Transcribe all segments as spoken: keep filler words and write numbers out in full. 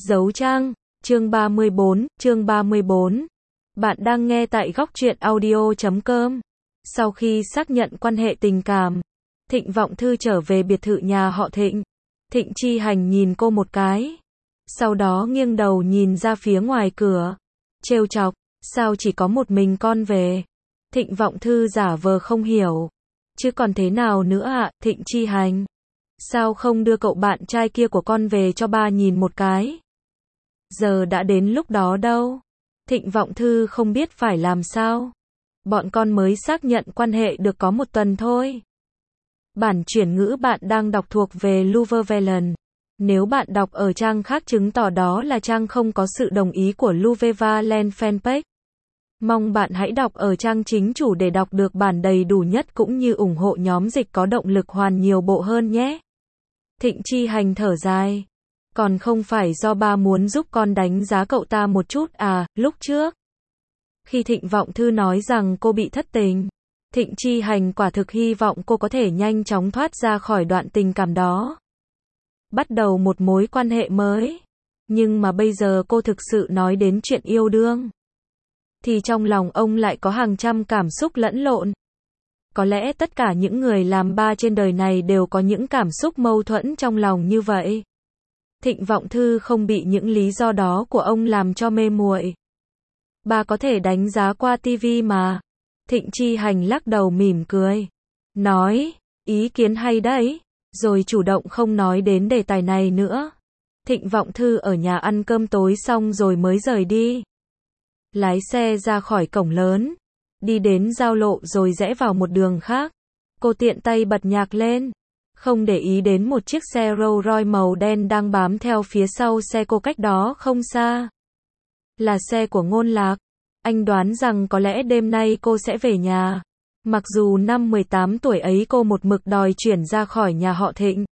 Dấu trang, chương ba mươi bốn, chương ba mươi bốn. Bạn đang nghe tại góc truyện audio chấm com. Sau khi xác nhận quan hệ tình cảm, Thịnh Vọng Thư trở về biệt thự nhà họ Thịnh. Thịnh Chi Hành nhìn cô một cái, sau đó nghiêng đầu nhìn ra phía ngoài cửa, trêu chọc, sao chỉ có một mình con về? Thịnh Vọng Thư giả vờ không hiểu, chứ còn thế nào nữa ạ, Thịnh Chi Hành? Sao không đưa cậu bạn trai kia của con về cho ba nhìn một cái? Giờ đã đến lúc đó đâu. Thịnh Vọng Thư không biết phải làm sao. Bọn con mới xác nhận quan hệ được có một tuần thôi. Bản chuyển ngữ bạn đang đọc thuộc về Luvevelen. Nếu bạn đọc ở trang khác chứng tỏ đó là trang không có sự đồng ý của Luvevelen fanpage. Mong bạn hãy đọc ở trang chính chủ để đọc được bản đầy đủ nhất cũng như ủng hộ nhóm dịch có động lực hoàn nhiều bộ hơn nhé. Thịnh Chi Hành thở dài. Còn không phải do ba muốn giúp con đánh giá cậu ta một chút à, lúc trước. Khi Thịnh Vọng Thư nói rằng cô bị thất tình, Thịnh Chi Hành quả thực hy vọng cô có thể nhanh chóng thoát ra khỏi đoạn tình cảm đó. Bắt đầu một mối quan hệ mới. Nhưng mà bây giờ cô thực sự nói đến chuyện yêu đương, thì trong lòng ông lại có hàng trăm cảm xúc lẫn lộn. Có lẽ tất cả những người làm ba trên đời này đều có những cảm xúc mâu thuẫn trong lòng như vậy. Thịnh Vọng Thư không bị những lý do đó của ông làm cho mê muội. Ba có thể đánh giá qua tivi mà. Thịnh Chi Hành lắc đầu mỉm cười, nói, ý kiến hay đấy, rồi chủ động không nói đến đề tài này nữa. Thịnh Vọng Thư ở nhà ăn cơm tối xong rồi mới rời đi. Lái xe ra khỏi cổng lớn, đi đến giao lộ rồi rẽ vào một đường khác. Cô tiện tay bật nhạc lên, không để ý đến một chiếc xe Rolls Royce màu đen đang bám theo phía sau xe cô cách đó không xa. Là xe của Ngôn Lạc. Anh đoán rằng có lẽ đêm nay cô sẽ về nhà. Mặc dù năm mười tám tuổi ấy cô một mực đòi chuyển ra khỏi nhà họ Thịnh.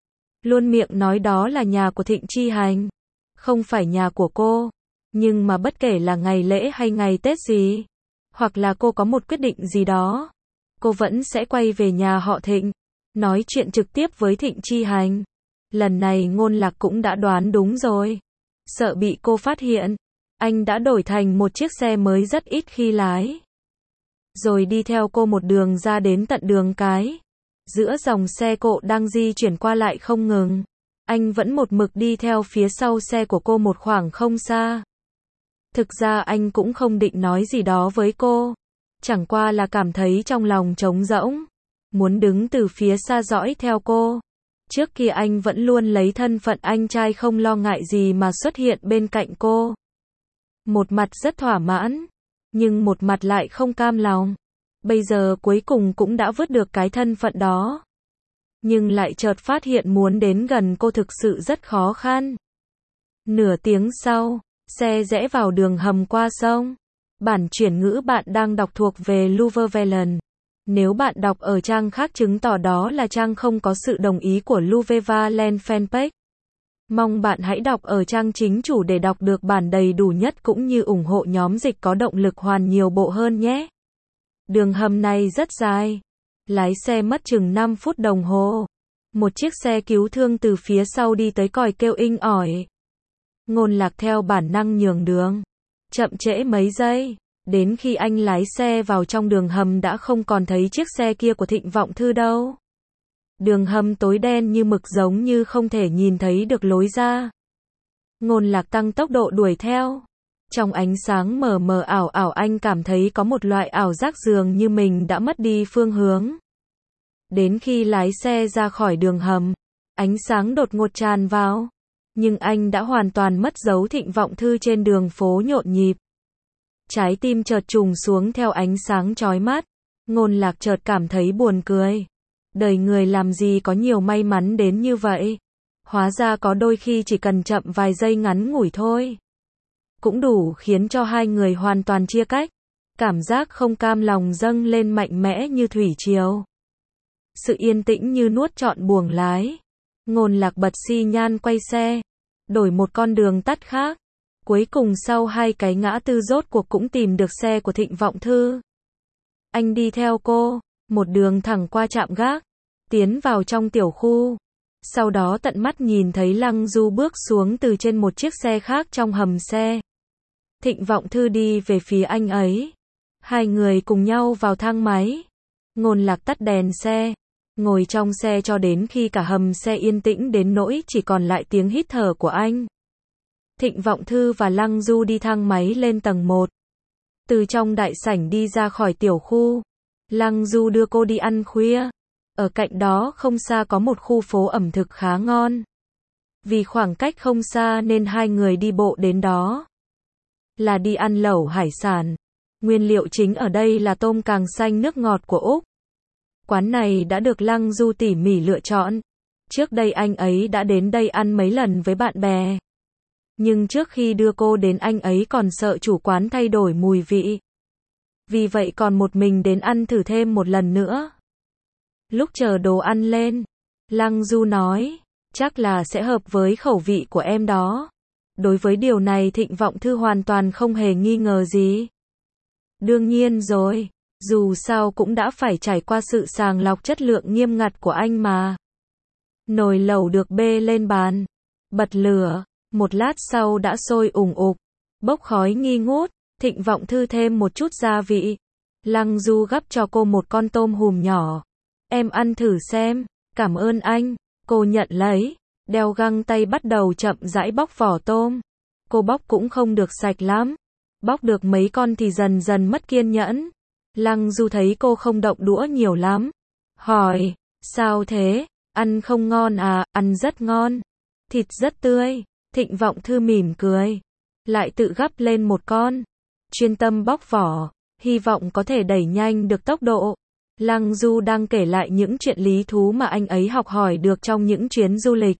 Luôn miệng nói đó là nhà của Thịnh Chi Hành, không phải nhà của cô. Nhưng mà bất kể là ngày lễ hay ngày Tết gì, hoặc là cô có một quyết định gì đó, cô vẫn sẽ quay về nhà họ Thịnh, nói chuyện trực tiếp với Thịnh Chi Hành. Lần này Ngôn Lạc cũng đã đoán đúng rồi. Sợ bị cô phát hiện, anh đã đổi thành một chiếc xe mới rất ít khi lái. Rồi đi theo cô một đường ra đến tận đường cái. Giữa dòng xe cộ đang di chuyển qua lại không ngừng, anh vẫn một mực đi theo phía sau xe của cô một khoảng không xa. Thực ra anh cũng không định nói gì đó với cô, chẳng qua là cảm thấy trong lòng trống rỗng, muốn đứng từ phía xa dõi theo cô. Trước kia anh vẫn luôn lấy thân phận anh trai không lo ngại gì mà xuất hiện bên cạnh cô. Một mặt rất thỏa mãn, nhưng một mặt lại không cam lòng. Bây giờ cuối cùng cũng đã vứt được cái thân phận đó. Nhưng lại chợt phát hiện muốn đến gần cô thực sự rất khó khăn. Nửa tiếng sau, xe rẽ vào đường hầm qua sông. Bản chuyển ngữ bạn đang đọc thuộc về Luvevelen. Nếu bạn đọc ở trang khác chứng tỏ đó là trang không có sự đồng ý của Luvevelen fanpage. Mong bạn hãy đọc ở trang chính chủ để đọc được bản đầy đủ nhất cũng như ủng hộ nhóm dịch có động lực hoàn nhiều bộ hơn nhé. Đường hầm này rất dài. Lái xe mất chừng năm phút đồng hồ. Một chiếc xe cứu thương từ phía sau đi tới còi kêu inh ỏi. Ngôn Lạc theo bản năng nhường đường. Chậm trễ mấy giây. Đến khi anh lái xe vào trong đường hầm đã không còn thấy chiếc xe kia của Thịnh Vọng Thư đâu. Đường hầm tối đen như mực giống như không thể nhìn thấy được lối ra. Ngôn Lạc tăng tốc độ đuổi theo. Trong ánh sáng mờ mờ ảo ảo anh cảm thấy có một loại ảo giác dường như mình đã mất đi phương hướng. Đến khi lái xe ra khỏi đường hầm, ánh sáng đột ngột tràn vào. Nhưng anh đã hoàn toàn mất dấu Thịnh Vọng Thư trên đường phố nhộn nhịp. Trái tim chợt trùng xuống theo ánh sáng chói mắt. Ngôn Lạc chợt cảm thấy buồn cười. Đời người làm gì có nhiều may mắn đến như vậy. Hóa ra có đôi khi chỉ cần chậm vài giây ngắn ngủi thôi, cũng đủ khiến cho hai người hoàn toàn chia cách. Cảm giác không cam lòng dâng lên mạnh mẽ như thủy triều. Sự yên tĩnh như nuốt trọn buồng lái. Ngôn Lạc bật xi nhan quay xe, đổi một con đường tắt khác. Cuối cùng sau hai cái ngã tư rốt cuộc cũng tìm được xe của Thịnh Vọng Thư. Anh đi theo cô, một đường thẳng qua trạm gác, tiến vào trong tiểu khu. Sau đó tận mắt nhìn thấy Lăng Du bước xuống từ trên một chiếc xe khác trong hầm xe. Thịnh Vọng Thư đi về phía anh ấy. Hai người cùng nhau vào thang máy. Ngôn Lạc tắt đèn xe, ngồi trong xe cho đến khi cả hầm xe yên tĩnh đến nỗi chỉ còn lại tiếng hít thở của anh. Thịnh Vọng Thư và Lăng Du đi thang máy lên tầng một. Từ trong đại sảnh đi ra khỏi tiểu khu, Lăng Du đưa cô đi ăn khuya. Ở cạnh đó không xa có một khu phố ẩm thực khá ngon. Vì khoảng cách không xa nên hai người đi bộ đến đó. Là đi ăn lẩu hải sản. Nguyên liệu chính ở đây là tôm càng xanh nước ngọt của Úc. Quán này đã được Lăng Du tỉ mỉ lựa chọn. Trước đây anh ấy đã đến đây ăn mấy lần với bạn bè. Nhưng trước khi đưa cô đến anh ấy còn sợ chủ quán thay đổi mùi vị. Vì vậy còn một mình đến ăn thử thêm một lần nữa. Lúc chờ đồ ăn lên, Lăng Du nói, chắc là sẽ hợp với khẩu vị của em đó. Đối với điều này Thịnh Vọng Thư hoàn toàn không hề nghi ngờ gì. Đương nhiên rồi, dù sao cũng đã phải trải qua sự sàng lọc chất lượng nghiêm ngặt của anh mà. Nồi lẩu được bê lên bàn, bật lửa, một lát sau đã sôi ủng ục, bốc khói nghi ngút. Thịnh Vọng Thư thêm một chút gia vị. Lăng Du gắp cho cô một con tôm hùm nhỏ. Em ăn thử xem, cảm ơn anh. Cô nhận lấy, đeo găng tay bắt đầu chậm rãi bóc vỏ tôm. Cô bóc cũng không được sạch lắm. Bóc được mấy con thì dần dần mất kiên nhẫn. Lăng Du thấy cô không động đũa nhiều lắm. Hỏi, sao thế? Ăn không ngon à? Ăn rất ngon. Thịt rất tươi. Thịnh Vọng Thư mỉm cười. Lại tự gắp lên một con. Chuyên tâm bóc vỏ, hy vọng có thể đẩy nhanh được tốc độ. Lăng Du đang kể lại những chuyện lý thú mà anh ấy học hỏi được trong những chuyến du lịch.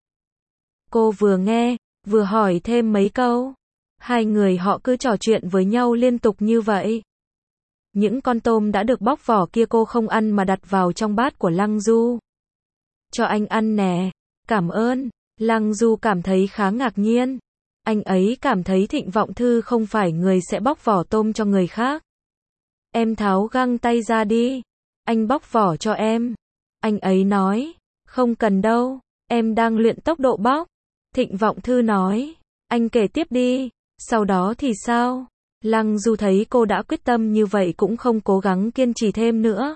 Cô vừa nghe, vừa hỏi thêm mấy câu. Hai người họ cứ trò chuyện với nhau liên tục như vậy. Những con tôm đã được bóc vỏ kia cô không ăn mà đặt vào trong bát của Lăng Du. Cho anh ăn nè, cảm ơn. Lăng Du cảm thấy khá ngạc nhiên. Anh ấy cảm thấy Thịnh Vọng Thư không phải người sẽ bóc vỏ tôm cho người khác. Em tháo găng tay ra đi. Anh bóc vỏ cho em. Anh ấy nói, không cần đâu, em đang luyện tốc độ bóc. Thịnh Vọng Thư nói, anh kể tiếp đi, sau đó thì sao? Lăng Du thấy cô đã quyết tâm như vậy cũng không cố gắng kiên trì thêm nữa.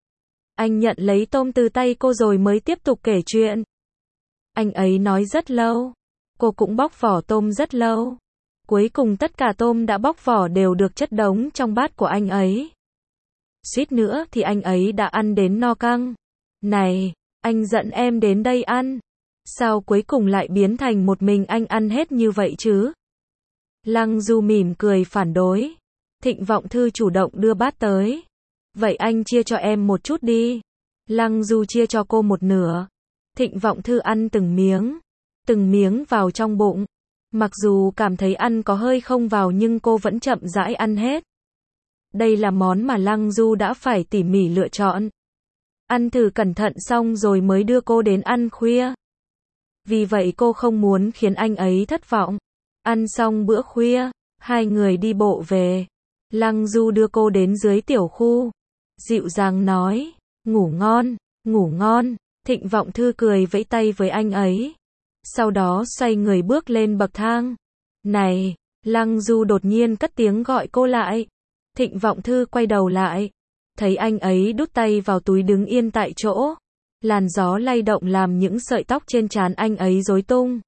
Anh nhận lấy tôm từ tay cô rồi mới tiếp tục kể chuyện. Anh ấy nói rất lâu. Cô cũng bóc vỏ tôm rất lâu. Cuối cùng tất cả tôm đã bóc vỏ đều được chất đống trong bát của anh ấy. Suýt nữa thì anh ấy đã ăn đến no căng. Này, anh dẫn em đến đây ăn. Sao cuối cùng lại biến thành một mình anh ăn hết như vậy chứ? Lăng Du mỉm cười phản đối. Thịnh Vọng Thư chủ động đưa bát tới. Vậy anh chia cho em một chút đi. Lăng Du chia cho cô một nửa. Thịnh Vọng Thư ăn từng miếng. Từng miếng vào trong bụng. Mặc dù cảm thấy ăn có hơi không vào nhưng cô vẫn chậm rãi ăn hết. Đây là món mà Lăng Du đã phải tỉ mỉ lựa chọn. Ăn thử cẩn thận xong rồi mới đưa cô đến ăn khuya. Vì vậy cô không muốn khiến anh ấy thất vọng. Ăn xong bữa khuya, hai người đi bộ về. Lăng Du đưa cô đến dưới tiểu khu. Dịu dàng nói, ngủ ngon, ngủ ngon. Thịnh Vọng Thư cười vẫy tay với anh ấy. Sau đó xoay người bước lên bậc thang. Này, Lăng Du đột nhiên cất tiếng gọi cô lại. Thịnh Vọng Thư quay đầu lại. Thấy anh ấy đút tay vào túi đứng yên tại chỗ. Làn gió lay động làm những sợi tóc trên trán anh ấy rối tung.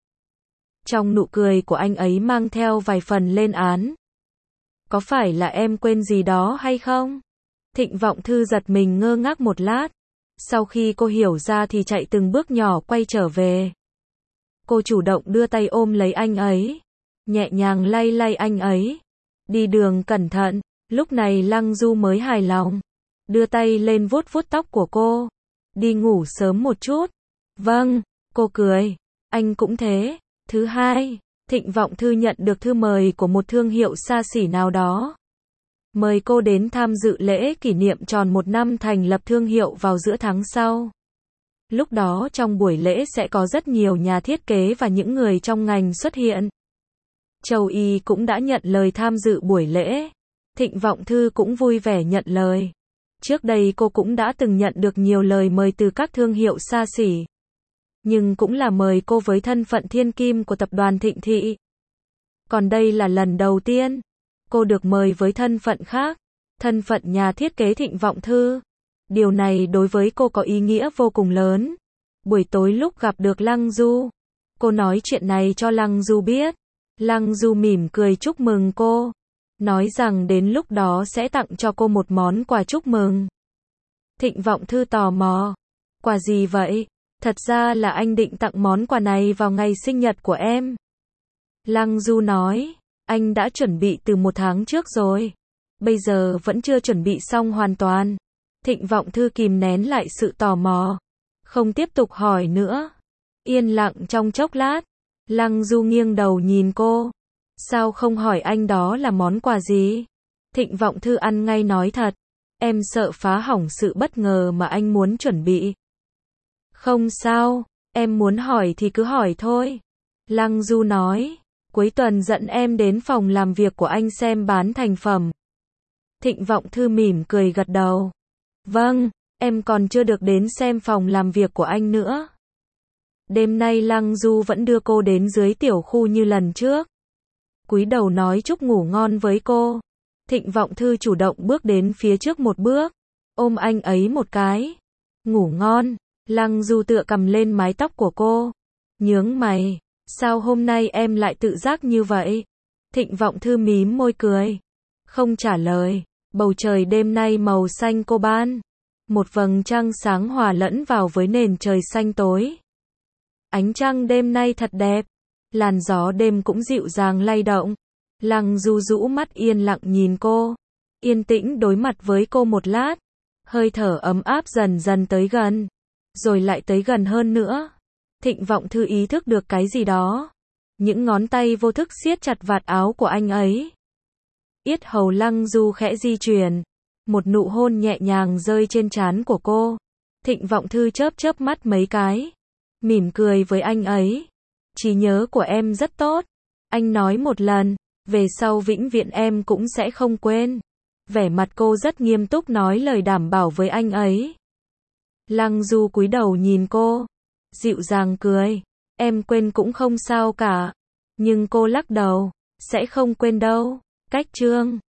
Trong nụ cười của anh ấy mang theo vài phần lên án. Có phải là em quên gì đó hay không? Thịnh Vọng Thư giật mình ngơ ngác một lát. Sau khi cô hiểu ra thì chạy từng bước nhỏ quay trở về. Cô chủ động đưa tay ôm lấy anh ấy. Nhẹ nhàng lay lay anh ấy. Đi đường cẩn thận. Lúc này Lăng Du mới hài lòng. Đưa tay lên vuốt vuốt tóc của cô. Đi ngủ sớm một chút. Vâng, cô cười. Anh cũng thế. Thứ hai, Thịnh Vọng Thư nhận được thư mời của một thương hiệu xa xỉ nào đó. Mời cô đến tham dự lễ kỷ niệm tròn một năm thành lập thương hiệu vào giữa tháng sau. Lúc đó trong buổi lễ sẽ có rất nhiều nhà thiết kế và những người trong ngành xuất hiện. Châu Y cũng đã nhận lời tham dự buổi lễ. Thịnh Vọng Thư cũng vui vẻ nhận lời. Trước đây cô cũng đã từng nhận được nhiều lời mời từ các thương hiệu xa xỉ. nhưng cũng là mời cô với thân phận thiên kim của tập đoàn Thịnh Thị. Còn đây là lần đầu tiên, cô được mời với thân phận khác, thân phận nhà thiết kế Thịnh Vọng Thư. Điều này đối với cô có ý nghĩa vô cùng lớn. Buổi tối lúc gặp được Lăng Du, cô nói chuyện này cho Lăng Du biết. Lăng Du mỉm cười chúc mừng cô, nói rằng đến lúc đó sẽ tặng cho cô một món quà chúc mừng. Thịnh Vọng Thư tò mò, quà gì vậy? Thật ra là anh định tặng món quà này vào ngày sinh nhật của em. Lăng Du nói, anh đã chuẩn bị từ một tháng trước rồi, bây giờ vẫn chưa chuẩn bị xong hoàn toàn. Thịnh Vọng Thư kìm nén lại sự tò mò, không tiếp tục hỏi nữa. Yên lặng trong chốc lát, Lăng Du nghiêng đầu nhìn cô. Sao không hỏi anh đó là món quà gì? Thịnh Vọng Thư ăn ngay nói thật, em sợ phá hỏng sự bất ngờ mà anh muốn chuẩn bị. Không sao, em muốn hỏi thì cứ hỏi thôi. Lăng Du nói, cuối tuần dẫn em đến phòng làm việc của anh xem bán thành phẩm. Thịnh Vọng Thư mỉm cười gật đầu. Vâng, em còn chưa được đến xem phòng làm việc của anh nữa. Đêm nay Lăng Du vẫn đưa cô đến dưới tiểu khu như lần trước. Cúi đầu nói chúc ngủ ngon với cô. Thịnh Vọng Thư chủ động bước đến phía trước một bước, ôm anh ấy một cái. Ngủ ngon. Lăng Du tựa cầm lên mái tóc của cô, nhướng mày, sao hôm nay em lại tự giác như vậy? Thịnh Vọng Thư mím môi cười, không trả lời. Bầu trời đêm nay màu xanh coban, một vầng trăng sáng hòa lẫn vào với nền trời xanh tối. Ánh trăng đêm nay thật đẹp, làn gió đêm cũng dịu dàng lay động. Lăng Du rũ mắt yên lặng nhìn cô, yên tĩnh đối mặt với cô một lát, hơi thở ấm áp dần dần tới gần, rồi lại tới gần hơn nữa. Thịnh Vọng Thư ý thức được cái gì đó, những ngón tay vô thức siết chặt vạt áo của anh ấy. Yết hầu Lăng Du khẽ di chuyển, một nụ hôn nhẹ nhàng rơi trên trán của cô. Thịnh Vọng Thư chớp chớp mắt mấy cái, mỉm cười với anh ấy. Trí nhớ của em rất tốt, anh nói một lần, về sau vĩnh viễn em cũng sẽ không quên. Vẻ mặt cô rất nghiêm túc nói lời đảm bảo với anh ấy. Lăng Du cúi đầu nhìn cô, dịu dàng cười, em quên cũng không sao cả. Nhưng cô lắc đầu, sẽ không quên đâu. Cách chương